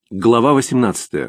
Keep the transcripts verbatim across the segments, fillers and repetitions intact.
Глава восемнадцатая.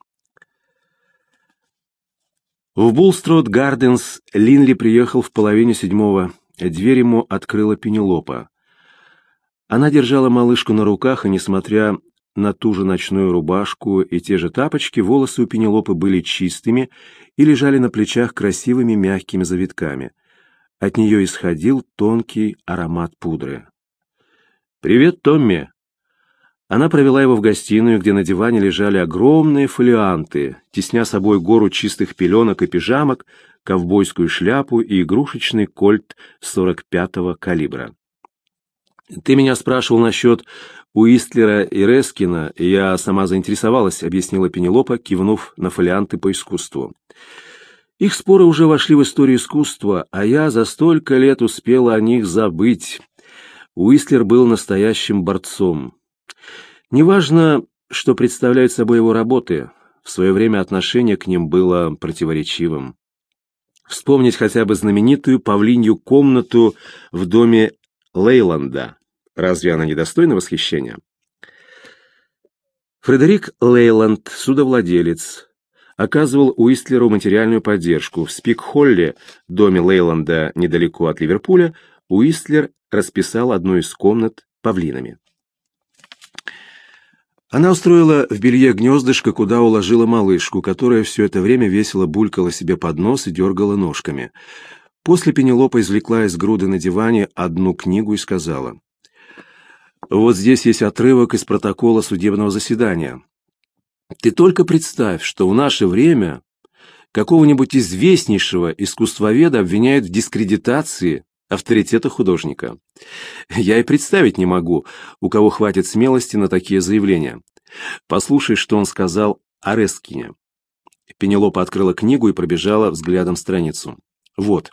В Булстрот Гарденс Линли приехал в половине седьмого. Дверь ему открыла Пенелопа. Она держала малышку на руках, и, несмотря на ту же ночную рубашку и те же тапочки, волосы у Пенелопы были чистыми и лежали на плечах красивыми мягкими завитками. От нее исходил тонкий аромат пудры. «Привет, Томми!» Она провела его в гостиную, где на диване лежали огромные фолианты, тесня собой гору чистых пеленок и пижамок, ковбойскую шляпу и игрушечный кольт сорок пятого калибра. «Ты меня спрашивал насчет Уистлера и Рескина, и я сама заинтересовалась», — объяснила Пенелопа, кивнув на фолианты по искусству. «Их споры уже вошли в историю искусства, а я за столько лет успела о них забыть. Уистлер был настоящим борцом. Неважно, что представляют собой его работы, в свое время отношение к ним было противоречивым. Вспомнить хотя бы знаменитую павлинью комнату в доме Лейланда. Разве она не достойна восхищения? Фредерик Лейланд, судовладелец, оказывал Уистлеру материальную поддержку. В Спик-Холле, доме Лейланда недалеко от Ливерпуля, Уистлер расписал одну из комнат павлинами. Она устроила в белье гнездышко, куда уложила малышку, которая все это время весело булькала себе под нос и дергала ножками. После Пенелопа извлекла из груды на диване одну книгу и сказала: «Вот здесь есть отрывок из протокола судебного заседания. Ты только представь, что в наше время какого-нибудь известнейшего искусствоведа обвиняют в дискредитации авторитета художника. Я и представить не могу, у кого хватит смелости на такие заявления. Послушай, что он сказал о Рескине». Пенелопа открыла книгу и пробежала взглядом страницу. «Вот.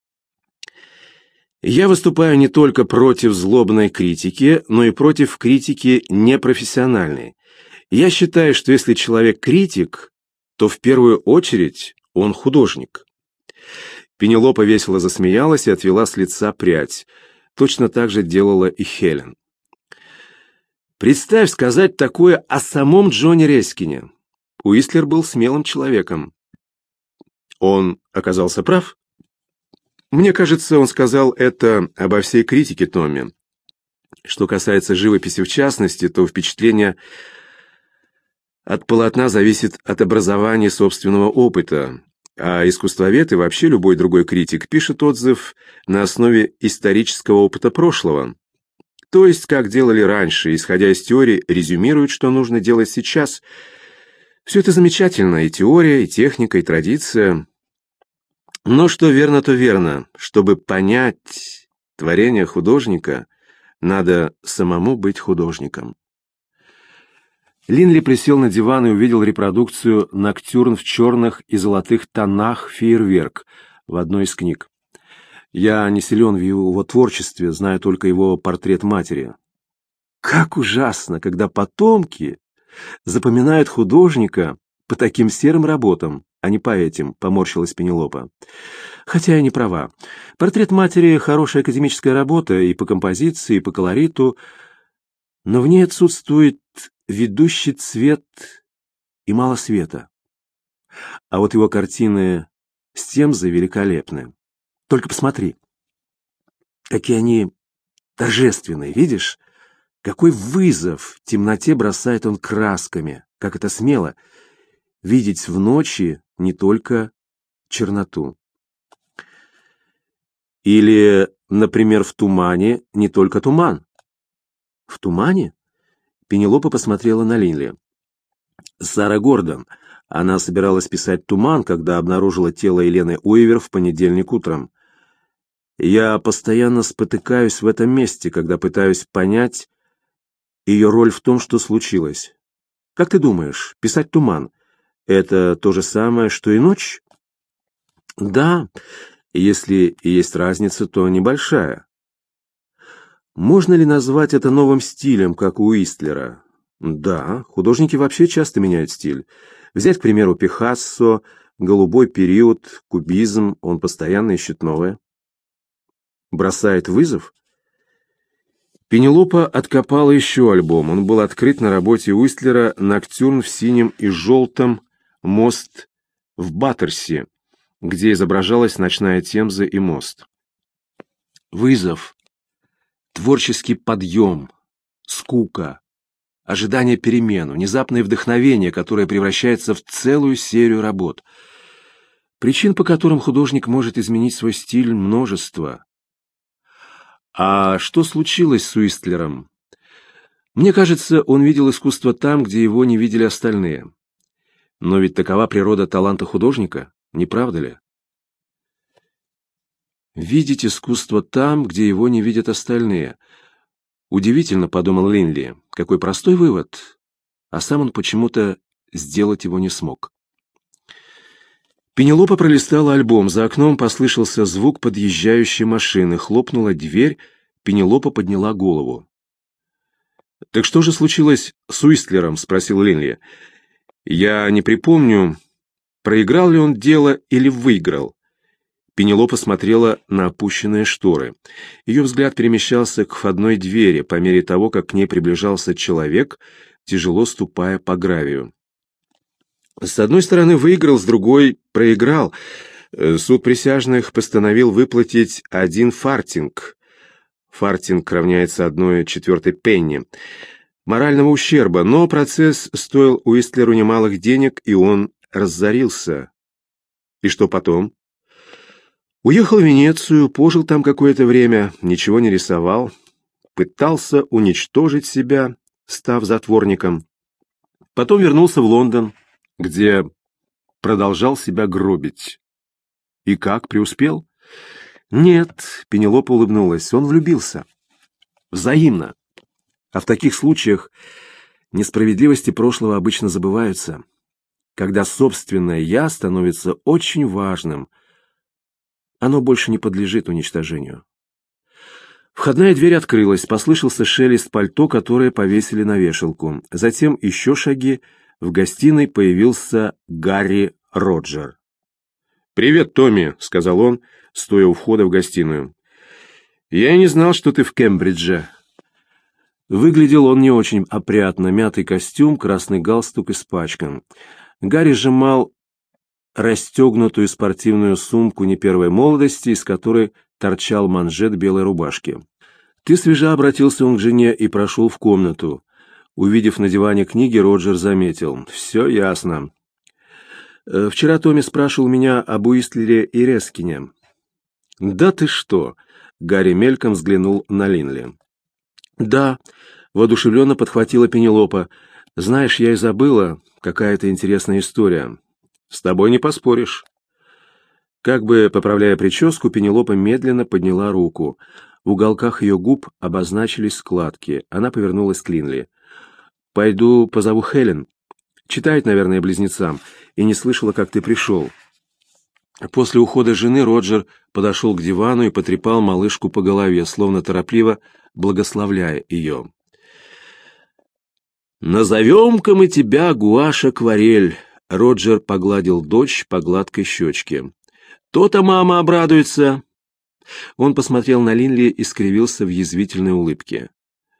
Я выступаю не только против злобной критики, но и против критики непрофессиональной. Я считаю, что если человек критик, то в первую очередь он художник». Пенелопа весело засмеялась и отвела с лица прядь. Точно так же делала и Хелен. «Представь сказать такое о самом Джоне Рескине. Уистлер был смелым человеком. Он оказался прав? Мне кажется, он сказал это обо всей критике, Томми. Что касается живописи в частности, то впечатление от полотна зависит от образования собственного опыта. А искусствовед и вообще любой другой критик пишет отзыв на основе исторического опыта прошлого. То есть, как делали раньше, исходя из теории, резюмируют, что нужно делать сейчас. Все это замечательно, и теория, и техника, и традиция. Но что верно, то верно. Чтобы понять творение художника, надо самому быть художником. Линли присел на диван и увидел репродукцию «Ноктюрн в черных и золотых тонах фейерверк» в одной из книг. Я не силен в его творчестве, знаю только его портрет матери. Как ужасно, когда потомки запоминают художника по таким серым работам, а не по этим, поморщилась Пенелопа. Хотя я не права. Портрет матери — хорошая академическая работа и по композиции, и по колориту, но в ней отсутствует ведущий цвет и мало света. А вот его картины с Темзой великолепны. Только посмотри, какие они торжественные, видишь? Какой вызов в темноте бросает он красками, как это смело видеть в ночи не только черноту. Или, например, в тумане не только туман. В тумане? Пенелопа посмотрела на Линли. Сара Гордон. Она собиралась писать «Туман», когда обнаружила тело Елены Уивер в понедельник утром. Я постоянно спотыкаюсь в этом месте, когда пытаюсь понять ее роль в том, что случилось. Как ты думаешь, писать «Туман» — это то же самое, что и «Ночь»? Да, если и есть разница, то небольшая. Можно ли назвать это новым стилем, как у Уистлера? Да, художники вообще часто меняют стиль. Взять, к примеру, Пикассо, голубой период, кубизм, он постоянно ищет новое. Бросает вызов? Пенелопа откопала еще альбом. Он был открыт на работе Уистлера «Ноктюрн в синем и желтом. Мост в Баттерси», где изображалась ночная Темза и мост. Вызов, творческий подъем, скука, ожидание перемен, внезапное вдохновение, которое превращается в целую серию работ. Причин, по которым художник может изменить свой стиль, множество. А что случилось с Уистлером? Мне кажется, он видел искусство там, где его не видели остальные. Но ведь такова природа таланта художника, не правда ли? Видеть искусство там, где его не видят остальные. Удивительно, подумал Линли, какой простой вывод, а сам он почему-то сделать его не смог. Пенелопа пролистала альбом, за окном послышался звук подъезжающей машины, хлопнула дверь, Пенелопа подняла голову. «Так что же случилось с Уистлером?» — спросил Линли. «Я не припомню, проиграл ли он дело или выиграл». Пенелопа смотрела на опущенные шторы. Ее взгляд перемещался к входной двери по мере того, как к ней приближался человек, тяжело ступая по гравию. С одной стороны выиграл, с другой проиграл. Суд присяжных постановил выплатить один фартинг. Фартинг равняется одной четвертой пенни. Морального ущерба, но процесс стоил Уистлеру немалых денег, и он разорился. И что потом? Уехал в Венецию, пожил там какое-то время, ничего не рисовал, пытался уничтожить себя, став затворником. Потом вернулся в Лондон, где продолжал себя гробить. И как, преуспел? Нет, Пенелопа улыбнулась, он влюбился. Взаимно. А в таких случаях несправедливости прошлого обычно забываются. Когда собственное «я» становится очень важным, оно больше не подлежит уничтожению. Входная дверь открылась, послышался шелест пальто, которое повесили на вешалку. Затем еще шаги. В гостиной появился Гарри Роджер. «Привет, Томми», — сказал он, стоя у входа в гостиную. «Я и не знал, что ты в Кембридже». Выглядел он не очень опрятно, мятый костюм, красный галстук испачкан. Гарри сжимал расстегнутую спортивную сумку не первой молодости, из которой торчал манжет белой рубашки. «Ты свежа», — обратился он к жене и прошел в комнату. Увидев на диване книги, Роджер заметил. «Все ясно. Вчера Томми спрашивал меня об Уистлере и Рескине». «Да ты что?» — Гарри мельком взглянул на Линли. «Да», — воодушевленно подхватила Пенелопа. «Знаешь, я и забыла. Какая-то интересная история». «С тобой не поспоришь». Как бы поправляя прическу, Пенелопа медленно подняла руку. В уголках ее губ обозначились складки. Она повернулась к Линли. «Пойду позову Хелен. Читает, наверное, близнецам. И не слышала, как ты пришел». После ухода жены Роджер подошел к дивану и потрепал малышку по голове, словно торопливо благословляя ее. «Назовем-ка мы тебя Гуаш-Акварель», — Роджер погладил дочь по гладкой щечке. «То-то мама обрадуется». Он посмотрел на Линли и скривился в язвительной улыбке.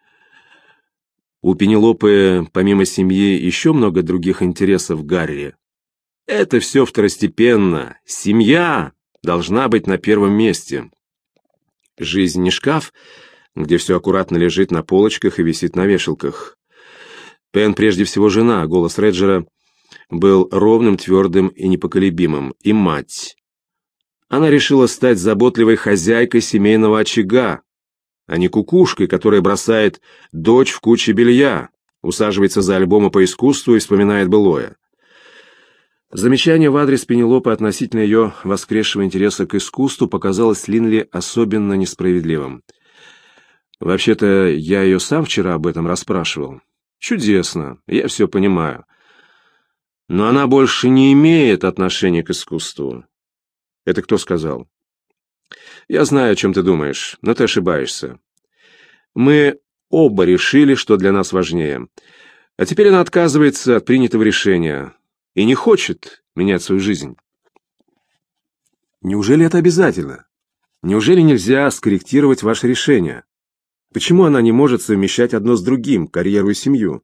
«У Пенелопы, помимо семьи, еще много других интересов, Гарри. Это все второстепенно. Семья должна быть на первом месте. Жизнь не шкаф, где все аккуратно лежит на полочках и висит на вешалках. Пен прежде всего жена», — голос Реджера был ровным, твердым и непоколебимым, и мать. Она решила стать заботливой хозяйкой семейного очага, а не кукушкой, которая бросает дочь в куче белья, усаживается за альбомы по искусству и вспоминает былое. Замечание в адрес Пенелопы относительно ее воскресшего интереса к искусству показалось Линли особенно несправедливым. «Вообще-то я ее сам вчера об этом расспрашивал». «Чудесно, я все понимаю. Но она больше не имеет отношения к искусству». «Это кто сказал?» «Я знаю, о чем ты думаешь, но ты ошибаешься. Мы оба решили, что для нас важнее. А теперь она отказывается от принятого решения и не хочет менять свою жизнь». «Неужели это обязательно? Неужели нельзя скорректировать ваше решение?» Почему она не может совмещать одно с другим, карьеру и семью?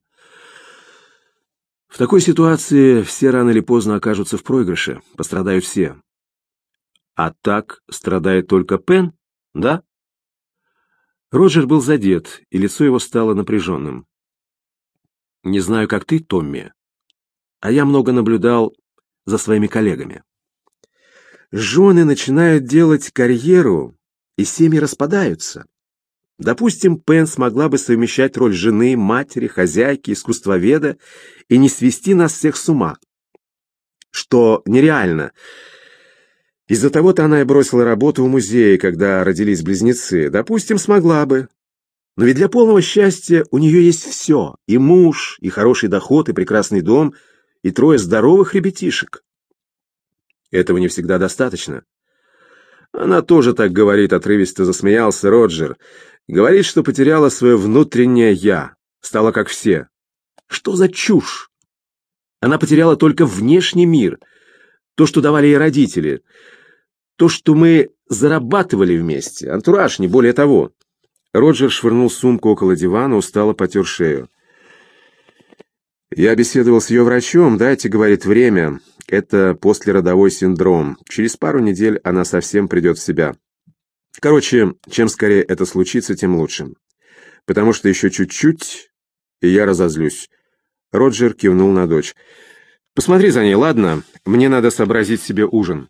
В такой ситуации все рано или поздно окажутся в проигрыше, пострадают все. А так страдает только Пен, да? Роджер был задет, и лицо его стало напряженным. Не знаю, как ты, Томми, а я много наблюдал за своими коллегами. Жены начинают делать карьеру, и семьи распадаются. Допустим, Пен смогла бы совмещать роль жены, матери, хозяйки, искусствоведа и не свести нас всех с ума. Что нереально. Из-за того-то она и бросила работу в музее, когда родились близнецы. Допустим, смогла бы. Но ведь для полного счастья у нее есть все. И муж, и хороший доход, и прекрасный дом, и трое здоровых ребятишек. Этого не всегда достаточно. Она тоже так говорит, отрывисто засмеялся Роджер. Говорит, что потеряла свое внутреннее «я», стала как все. Что за чушь? Она потеряла только внешний мир, то, что давали ей родители, то, что мы зарабатывали вместе, антураж, не более того. Роджер швырнул сумку около дивана, устало потер шею. Я беседовал с ее врачом, дайте, говорит, время. Это послеродовой синдром. Через пару недель она совсем придет в себя. Короче, чем скорее это случится, тем лучше. Потому что еще чуть-чуть, и я разозлюсь. Роджер кивнул на дочь. Посмотри за ней, ладно? Мне надо сообразить себе ужин.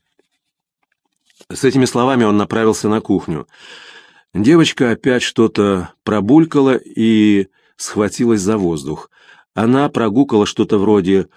С этими словами он направился на кухню. Девочка опять что-то пробулькала и схватилась за воздух. Она прогукала что-то вроде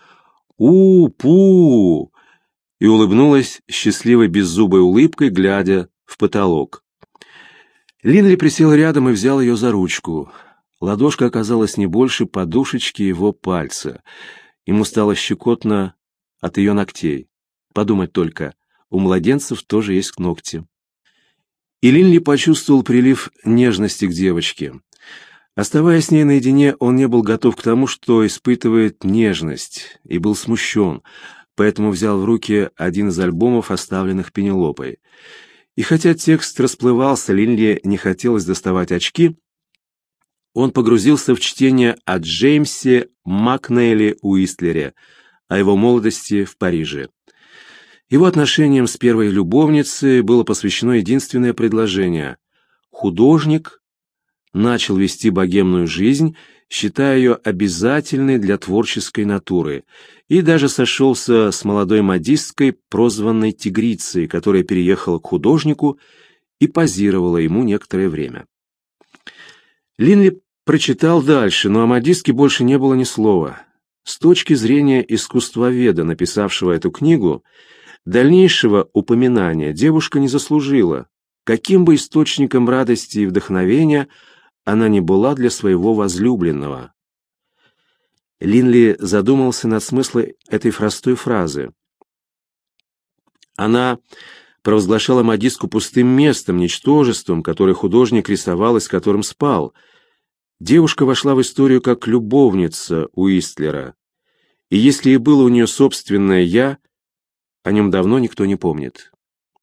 «У-пу» и улыбнулась счастливой беззубой улыбкой, глядя в потолок. Линли присел рядом и взял ее за ручку. Ладошка оказалась не больше подушечки его пальца. Ему стало щекотно от ее ногтей. Подумать только, у младенцев тоже есть ногти. И Линли почувствовал прилив нежности к девочке. Оставаясь с ней наедине, он не был готов к тому, что испытывает нежность, и был смущен, поэтому взял в руки один из альбомов, оставленных Пенелопой. И хотя текст расплывался, Линли не хотелось доставать очки, он погрузился в чтение о Джеймсе Макнейле Уистлере, о его молодости в Париже. Его отношениям с первой любовницей было посвящено единственное предложение. Художник начал вести богемную жизнь, считая ее обязательной для творческой натуры, и даже сошелся с молодой модисткой, прозванной Тигрицей, которая переехала к художнику и позировала ему некоторое время. Линли прочитал дальше, но о модистке больше не было ни слова. С точки зрения искусствоведа, написавшего эту книгу, дальнейшего упоминания девушка не заслужила, каким бы источником радости и вдохновения она не была для своего возлюбленного. Линли задумался над смыслом этой простой фразы. Она провозглашала модистку пустым местом, ничтожеством, которое художник рисовал и с которым спал. Девушка вошла в историю как любовница Уистлера, и если и было у нее собственное «я», о нем давно никто не помнит.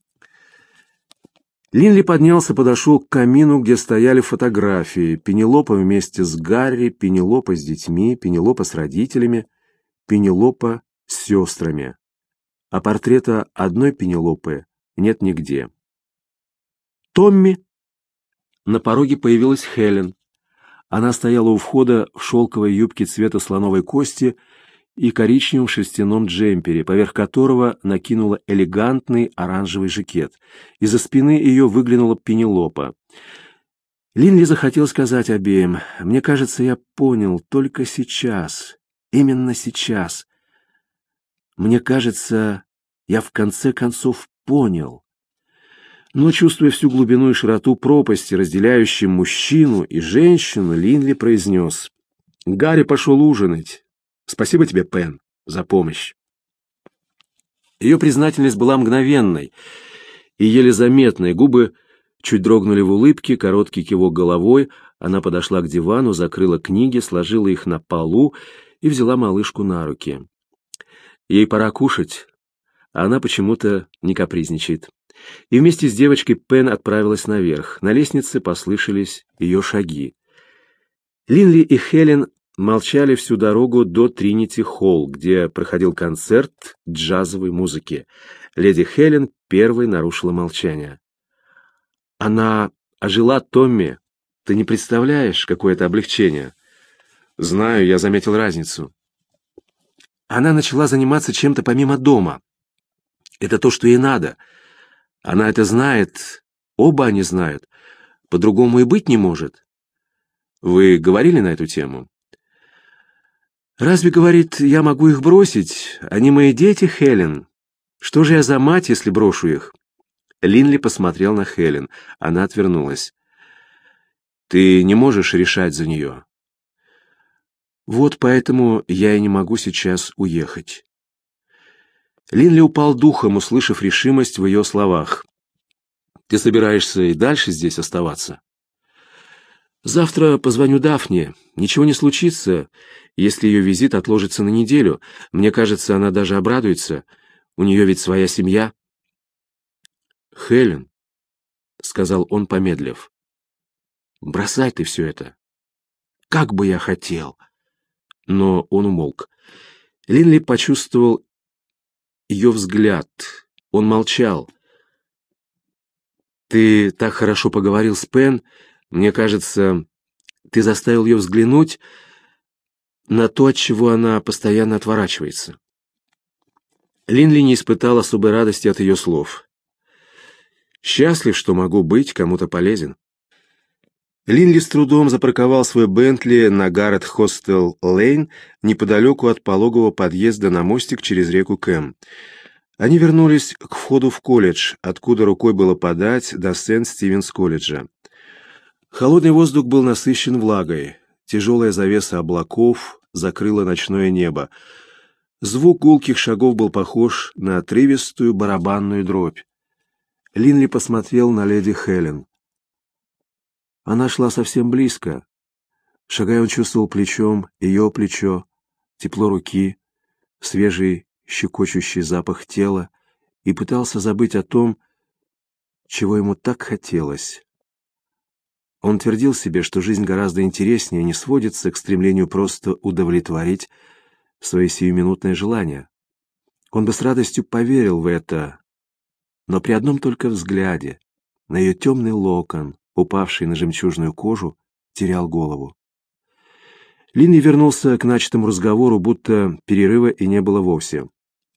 Линли поднялся, подошел к камину, где стояли фотографии. Пенелопа вместе с Гарри, Пенелопа с детьми, Пенелопа с родителями, Пенелопа с сестрами. А портрета одной Пенелопы нет нигде. Томми. На пороге появилась Хелен. Она стояла у входа в шелковой юбке цвета слоновой кости и коричневом шерстяном джемпере, поверх которого накинула элегантный оранжевый жакет. Из-за спины ее выглянула Пенелопа. Линли захотел сказать обеим: «Мне кажется, я понял только сейчас, именно сейчас. Мне кажется, я в конце концов понял». Но, чувствуя всю глубину и широту пропасти, разделяющей мужчину и женщину, Линли произнес: «Гарри пошел ужинать. Спасибо тебе, Пен, за помощь». Ее признательность была мгновенной и еле заметной. Губы чуть дрогнули в улыбке, короткий кивок головой. Она подошла к дивану, закрыла книги, сложила их на полу и взяла малышку на руки. Ей пора кушать, а она почему-то не капризничает. И вместе с девочкой Пен отправилась наверх. На лестнице послышались ее шаги. Линли и Хелен молчали всю дорогу до Тринити-Холл, где проходил концерт джазовой музыки. Леди Хелен первой нарушила молчание. «Она ожила, Томми. Ты не представляешь, какое это облегчение». «Знаю, я заметил разницу». «Она начала заниматься чем-то помимо дома. Это то, что ей надо. Она это знает, оба они знают. По-другому и быть не может». «Вы говорили на эту тему?» «Разве, говорит, я могу их бросить? Они мои дети, Хелен. Что же я за мать, если брошу их?» Линли посмотрел на Хелен. Она отвернулась. «Ты не можешь решать за нее». «Вот поэтому я и не могу сейчас уехать». Линли упал духом, услышав решимость в ее словах. «Ты собираешься и дальше здесь оставаться?» «Завтра позвоню Дафне. Ничего не случится, если ее визит отложится на неделю. Мне кажется, она даже обрадуется. У нее ведь своя семья». «Хелен», — сказал он, помедлив, — «бросай ты все это. Как бы я хотел». Но он умолк. Линли почувствовал ее взгляд. Он молчал. «Ты так хорошо поговорил с Пен. Мне кажется, ты заставил ее взглянуть на то, от чего она постоянно отворачивается». Линли не испытал особой радости от ее слов. «Счастлив, что могу быть кому-то полезен». Линли с трудом запарковал свой Бентли на Гаррет-Хостел-Лейн неподалеку от пологового подъезда на мостик через реку Кэм. Они вернулись к входу в колледж, откуда рукой было подать до Сент-Стивенс-колледжа. Холодный воздух был насыщен влагой. Тяжелая завеса облаков закрыла ночное небо. Звук гулких шагов был похож на отрывистую барабанную дробь. Линли посмотрел на леди Хелен. Она шла совсем близко. Шагая, он чувствовал плечом ее плечо, тепло руки, свежий щекочущий запах тела и пытался забыть о том, чего ему так хотелось. Он твердил себе, что жизнь гораздо интереснее, не сводится к стремлению просто удовлетворить свои сиюминутные желания. Он бы с радостью поверил в это, но при одном только взгляде на ее темный локон, упавший на жемчужную кожу, терял голову. Линли вернулся к начатому разговору, будто перерыва и не было вовсе.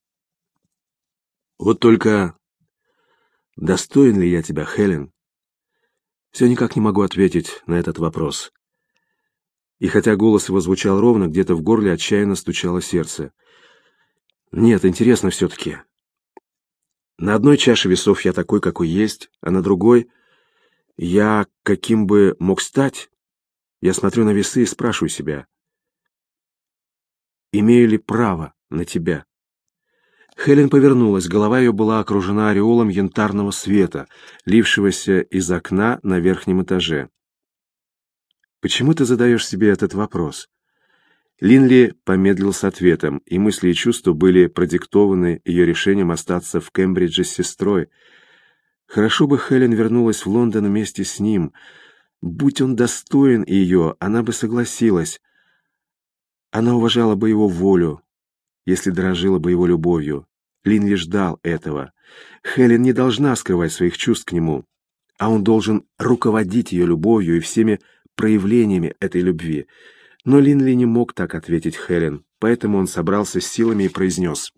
«Вот только достоин ли я тебя, Хелен? Все никак не могу ответить на этот вопрос». И хотя голос его звучал ровно, где-то в горле отчаянно стучало сердце. «Нет, интересно все-таки. На одной чаше весов я такой, какой есть, а на другой я каким бы мог стать. Я смотрю на весы и спрашиваю себя, имею ли право на тебя?» Хелен повернулась, голова ее была окружена ореолом янтарного света, лившегося из окна на верхнем этаже. «Почему ты задаешь себе этот вопрос?» Линли помедлил с ответом, и мысли и чувства были продиктованы ее решением остаться в Кембридже с сестрой. Хорошо бы Хелен вернулась в Лондон вместе с ним. Будь он достоин ее, она бы согласилась. Она уважала бы его волю, если дорожила бы его любовью. Линли ждал этого. Хелен не должна скрывать своих чувств к нему, а он должен руководить ее любовью и всеми проявлениями этой любви. Но Линли не мог так ответить Хелен, поэтому он собрался с силами и произнес: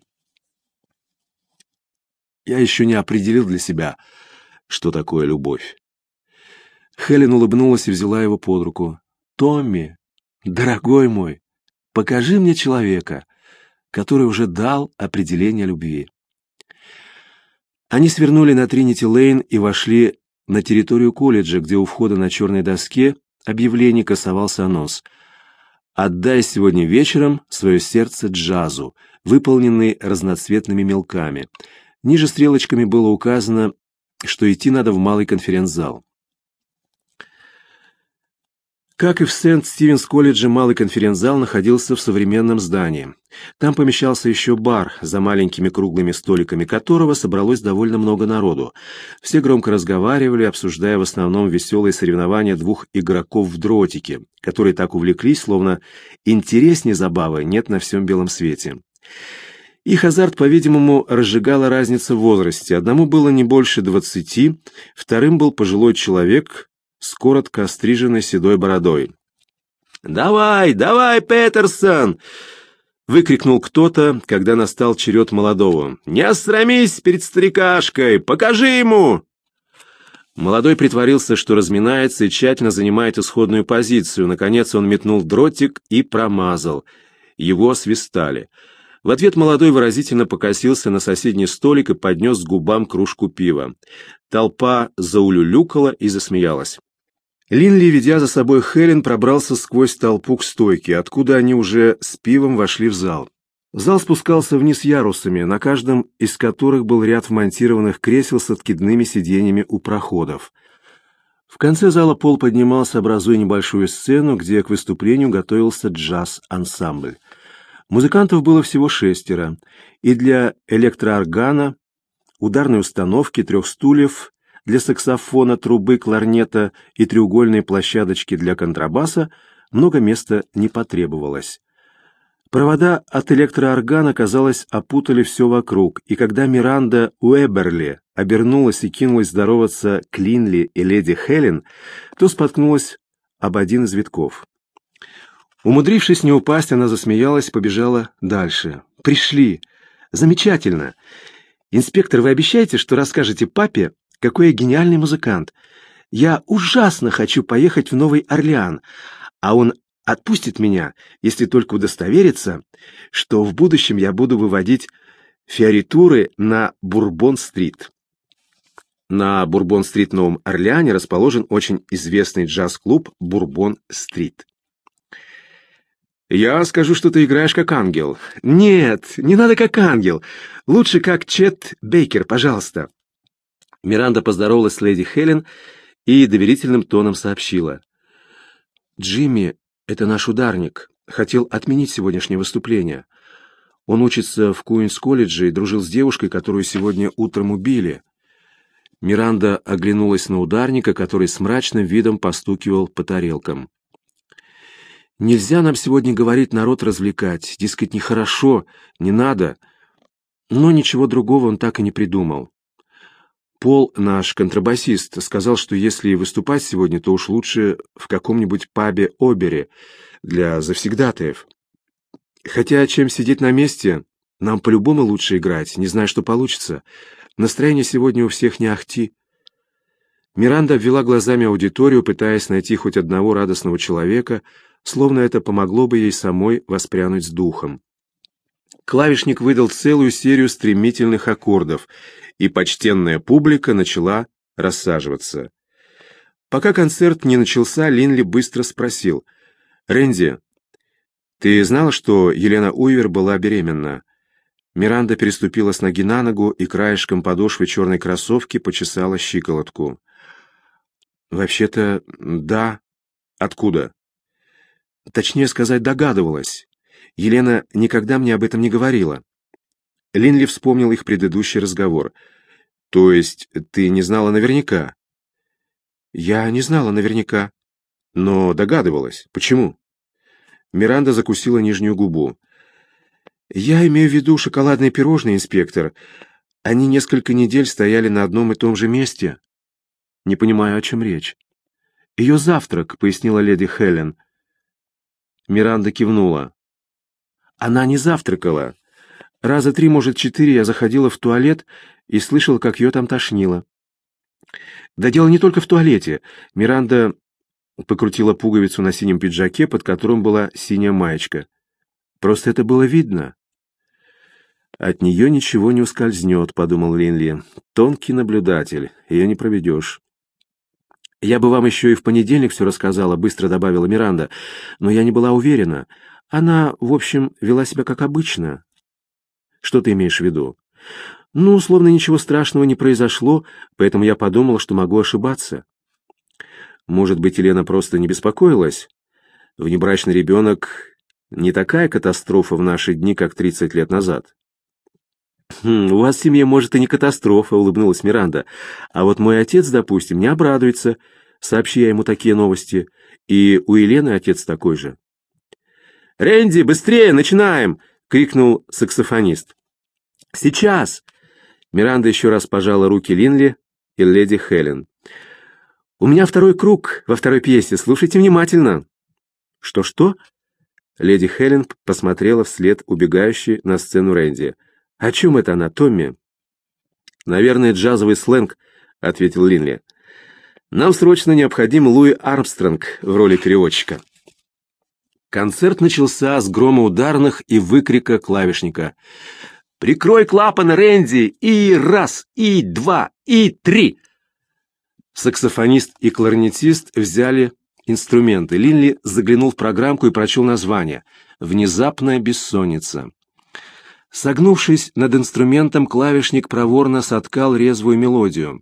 «Я еще не определил для себя, что такое любовь». Хелен улыбнулась и взяла его под руку. «Томми, дорогой мой, покажи мне человека, который уже дал определение любви». Они свернули на Тринити-Лейн и вошли на территорию колледжа, где у входа на черной доске объявлений красовался анонс: «Отдай сегодня вечером свое сердце джазу», выполненный разноцветными мелками. Ниже стрелочками было указано, что идти надо в малый конференц-зал. Как и в Сент-Стивенс-колледже, малый конференц-зал находился в современном здании. Там помещался еще бар, за маленькими круглыми столиками которого собралось довольно много народу. Все громко разговаривали, обсуждая в основном веселые соревнования двух игроков в дротики, которые так увлеклись, словно интереснее забавы нет на всем белом свете. Их азарт, по-видимому, разжигала разница в возрасте. Одному было не больше двадцати, вторым был пожилой человек с коротко остриженной седой бородой. «Давай, давай, Петерсон!» — выкрикнул кто-то, когда настал черед молодого. «Не осрамись перед старикашкой! Покажи ему!» Молодой притворился, что разминается и тщательно занимает исходную позицию. Наконец он метнул дротик и промазал. Его освистали. В ответ молодой выразительно покосился на соседний столик и поднес к губам кружку пива. Толпа заулюлюкала и засмеялась. Линли, ведя за собой Хелен, пробрался сквозь толпу к стойке, откуда они уже с пивом вошли в зал. Зал спускался вниз ярусами, на каждом из которых был ряд вмонтированных кресел с откидными сиденьями у проходов. В конце зала пол поднимался, образуя небольшую сцену, где к выступлению готовился джаз-ансамбль. Музыкантов было всего шестеро, и для электрооргана, ударной установки, трех стульев, для саксофона, трубы, кларнета и треугольной площадочки для контрабаса много места не потребовалось. Провода от электрооргана, казалось, опутали все вокруг, и когда Миранда Уэберли обернулась и кинулась здороваться к Линли и леди Хелен, то споткнулась об один из витков. Умудрившись не упасть, она засмеялась, побежала дальше. «Пришли! Замечательно! Инспектор, вы обещаете, что расскажете папе, какой я гениальный музыкант? Я ужасно хочу поехать в Новый Орлеан, а он отпустит меня, если только удостоверится, что в будущем я буду выводить фиоритуры на Бурбон-стрит». На Бурбон-стрит в Новом Орлеане расположен очень известный джаз-клуб «Бурбон-стрит». «Я скажу, что ты играешь как ангел». «Нет, не надо как ангел. Лучше как Чет Бейкер, пожалуйста». Миранда поздоровалась с леди Хелен и доверительным тоном сообщила. «Джимми, это наш ударник, хотел отменить сегодняшнее выступление. Он учится в Куинс-колледже и дружил с девушкой, которую сегодня утром убили». Миранда оглянулась на ударника, который с мрачным видом постукивал по тарелкам. «Нельзя нам сегодня говорить, народ развлекать, дескать, нехорошо, не надо». Но ничего другого он так и не придумал. Пол, наш контрабасист, сказал, что если и выступать сегодня, то уж лучше в каком-нибудь пабе-обере для завсегдатаев. Хотя, чем сидеть на месте, нам по-любому лучше играть, не знаю, что получится. Настроение сегодня у всех не ахти. Миранда обвела глазами аудиторию, пытаясь найти хоть одного радостного человека, словно это помогло бы ей самой воспрянуть с духом. Клавишник выдал целую серию стремительных аккордов, и почтенная публика начала рассаживаться. Пока концерт не начался, Линли быстро спросил: «Рэнди, ты знала, что Елена Уивер была беременна?» Миранда переступила с ноги на ногу и краешком подошвы черной кроссовки почесала щиколотку. «Вообще-то, да. Откуда?» «Точнее сказать, догадывалась. Елена никогда мне об этом не говорила». Линли вспомнил их предыдущий разговор. «То есть ты не знала наверняка?» «Я не знала наверняка, но догадывалась. Почему?» Миранда закусила нижнюю губу. «Я имею в виду шоколадные пирожные, инспектор. Они несколько недель стояли на одном и том же месте». «Не понимаю, о чем речь». «Ее завтрак», — пояснила леди Хелен. Миранда кивнула. «Она не завтракала. Раза три, может, четыре я заходила в туалет и слышала, как ее там тошнило». «Да дело не только в туалете». Миранда покрутила пуговицу на синем пиджаке, под которым была синяя маечка. «Просто это было видно». «От нее ничего не ускользнет», — подумал Линли. «Тонкий наблюдатель, ее не проведешь». «Я бы вам еще и в понедельник все рассказала», — быстро добавила Миранда, «но я не была уверена. Она, в общем, вела себя как обычно». «Что ты имеешь в виду?» «Ну, словно ничего страшного не произошло, поэтому я подумала, что могу ошибаться». Может быть, Елена просто не беспокоилась? Внебрачный ребенок не такая катастрофа в наши дни, как тридцать лет назад. «Хм, у вас в семье, может, и не катастрофа», — улыбнулась Миранда. «А вот мой отец, допустим, не обрадуется, сообщи я ему такие новости. И у Елены отец такой же». «Рэнди, быстрее, начинаем!» — крикнул саксофонист. «Сейчас!» Миранда еще раз пожала руки Линли и леди Хелен. «У меня второй круг во второй пьесе, слушайте внимательно». «Что-что?» Леди Хелен посмотрела вслед убегающей на сцену Рэнди. «О чем это она, Томми?» «Наверное, джазовый сленг», — ответил Линли. «Нам срочно необходим Луи Армстронг в роли переводчика». Концерт начался с грома ударных и выкрика клавишника. «Прикрой клапан, Рэнди! И раз, и два, и три!» Саксофонист и кларнетист взяли инструменты. Линли заглянул в программку и прочел название «Внезапная бессонница». Согнувшись над инструментом, клавишник проворно соткал резвую мелодию.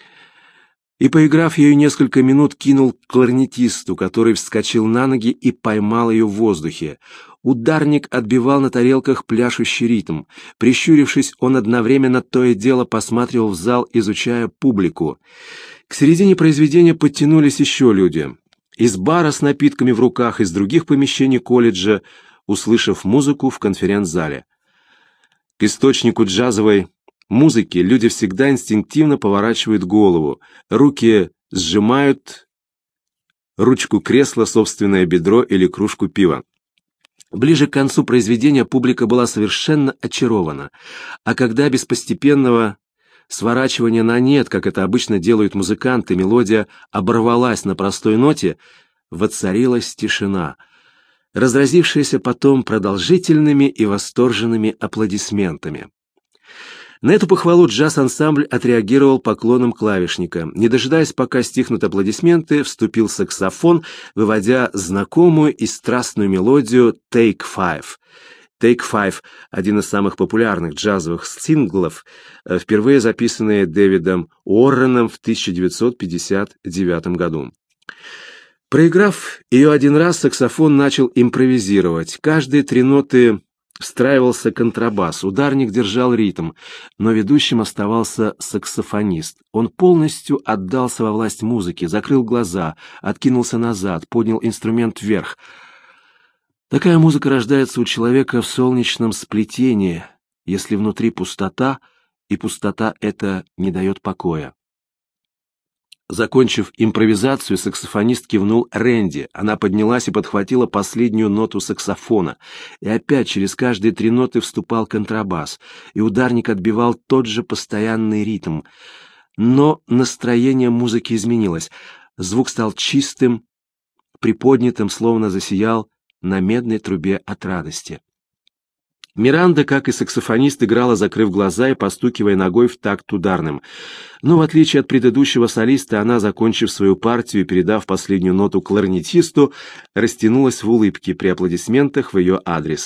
И, поиграв ею несколько минут, кинул к кларнетисту, который вскочил на ноги и поймал ее в воздухе. Ударник отбивал на тарелках пляшущий ритм. Прищурившись, он одновременно то и дело посматривал в зал, изучая публику. К середине произведения подтянулись еще люди. Из бара с напитками в руках, из других помещений колледжа, услышав музыку в конференц-зале. К источнику джазовой музыки люди всегда инстинктивно поворачивают голову, руки сжимают ручку кресла, собственное бедро или кружку пива. Ближе к концу произведения публика была совершенно очарована, а когда без постепенного сворачивания на нет, как это обычно делают музыканты, мелодия оборвалась на простой ноте, воцарилась тишина, разразившаяся потом продолжительными и восторженными аплодисментами. На эту похвалу джаз-ансамбль отреагировал поклоном клавишника. Не дожидаясь, пока стихнут аплодисменты, вступил саксофон, выводя знакомую и страстную мелодию «Take Five». «Take Five» — один из самых популярных джазовых синглов, впервые записанный Дэвидом Уорреном в тысяча девятьсот пятьдесят девятом году. Проиграв ее один раз, саксофон начал импровизировать. Каждые три ноты встраивался контрабас, ударник держал ритм, но ведущим оставался саксофонист. Он полностью отдался во власть музыки, закрыл глаза, откинулся назад, поднял инструмент вверх. Такая музыка рождается у человека в солнечном сплетении, если внутри пустота, и пустота эта не дает покоя. Закончив импровизацию, саксофонист кивнул Рэнди. Она поднялась и подхватила последнюю ноту саксофона. И опять через каждые три ноты вступал контрабас, и ударник отбивал тот же постоянный ритм. Но настроение музыки изменилось. Звук стал чистым, приподнятым, словно засиял на медной трубе от радости. Миранда, как и саксофонист, играла, закрыв глаза и постукивая ногой в такт ударным. Но, в отличие от предыдущего солиста, она, закончив свою партию и передав последнюю ноту кларнетисту, растянулась в улыбке при аплодисментах в ее адрес.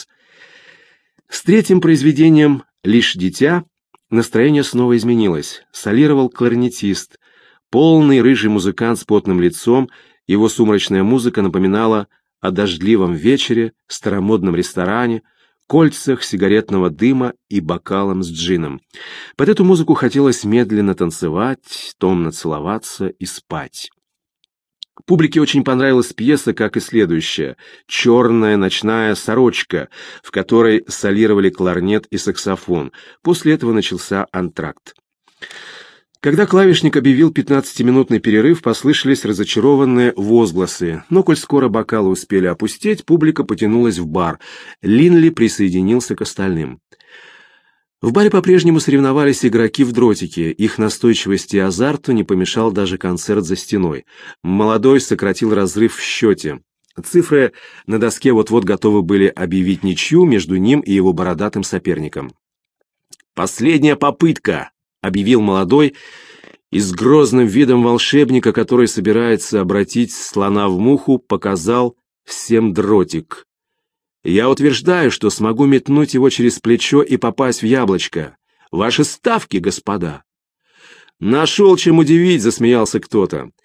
С третьим произведением «Лишь дитя» настроение снова изменилось. Солировал кларнетист, полный рыжий музыкант с потным лицом, его сумрачная музыка напоминала о дождливом вечере, старомодном ресторане, кольцах сигаретного дыма и бокалом с джином. Под эту музыку хотелось медленно танцевать, томно целоваться и спать. Публике очень понравилась пьеса, как и следующая «Черная ночная сорочка», в которой солировали кларнет и саксофон. После этого начался антракт. Когда клавишник объявил пятнадцатиминутный перерыв, послышались разочарованные возгласы. Но коль скоро бокалы успели опустеть, публика потянулась в бар. Линли присоединился к остальным. В баре по-прежнему соревновались игроки в дротики. Их настойчивости и азарту не помешал даже концерт за стеной. Молодой сократил разрыв в счете. Цифры на доске вот-вот готовы были объявить ничью между ним и его бородатым соперником. «Последняя попытка!» — объявил молодой и с грозным видом волшебника, который собирается обратить слона в муху, показал всем дротик. «Я утверждаю, что смогу метнуть его через плечо и попасть в яблочко. Ваши ставки, господа!» «Нашел чем удивить!» — засмеялся кто-то.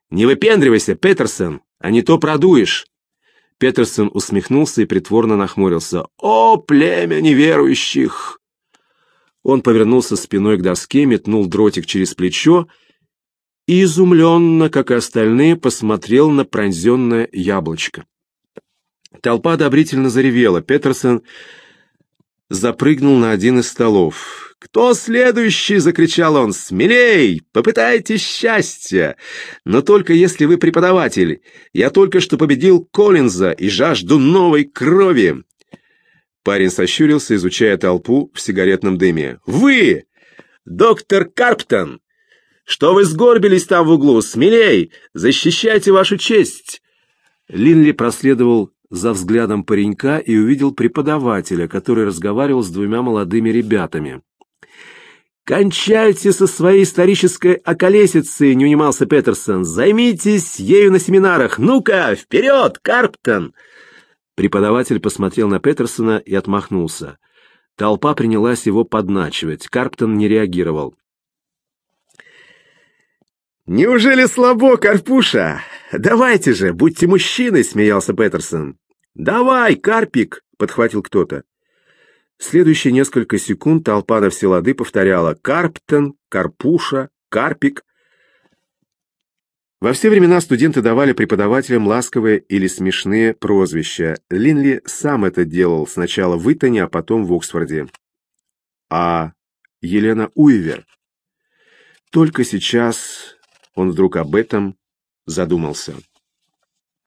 «Не выпендривайся, Петерсон, а не то продуешь!» Петерсон усмехнулся и притворно нахмурился. «О, племя неверующих!» Он повернулся спиной к доске, метнул дротик через плечо и изумленно, как и остальные, посмотрел на пронзенное яблочко. Толпа одобрительно заревела. Петерсон запрыгнул на один из столов. «Кто следующий?» — закричал он. «Смелей! Попытайтесь счастья! Но только если вы преподаватель. Я только что победил Коллинза и жажду новой крови!» Парень сощурился, изучая толпу в сигаретном дыме. «Вы! Доктор Карптон! Что вы сгорбились там в углу? Смелей! Защищайте вашу честь!» Линли проследовал за взглядом паренька и увидел преподавателя, который разговаривал с двумя молодыми ребятами. «Кончайте со своей исторической околесицей!» — не унимался Петерсон. «Займитесь ею на семинарах! Ну-ка, вперед, Карптон!» Преподаватель посмотрел на Петерсона и отмахнулся. Толпа принялась его подначивать. Карптон не реагировал. «Неужели слабо, Карпуша? Давайте же, будьте мужчиной!» — смеялся Петерсон. «Давай, Карпик!» — подхватил кто-то. Следующие несколько секунд толпа на все лады повторяла «Карптон», «Карпуша», «Карпик». Во все времена студенты давали преподавателям ласковые или смешные прозвища. Линли сам это делал сначала в Итоне, а потом в Оксфорде. А Елена Уивер? Только сейчас он вдруг об этом задумался.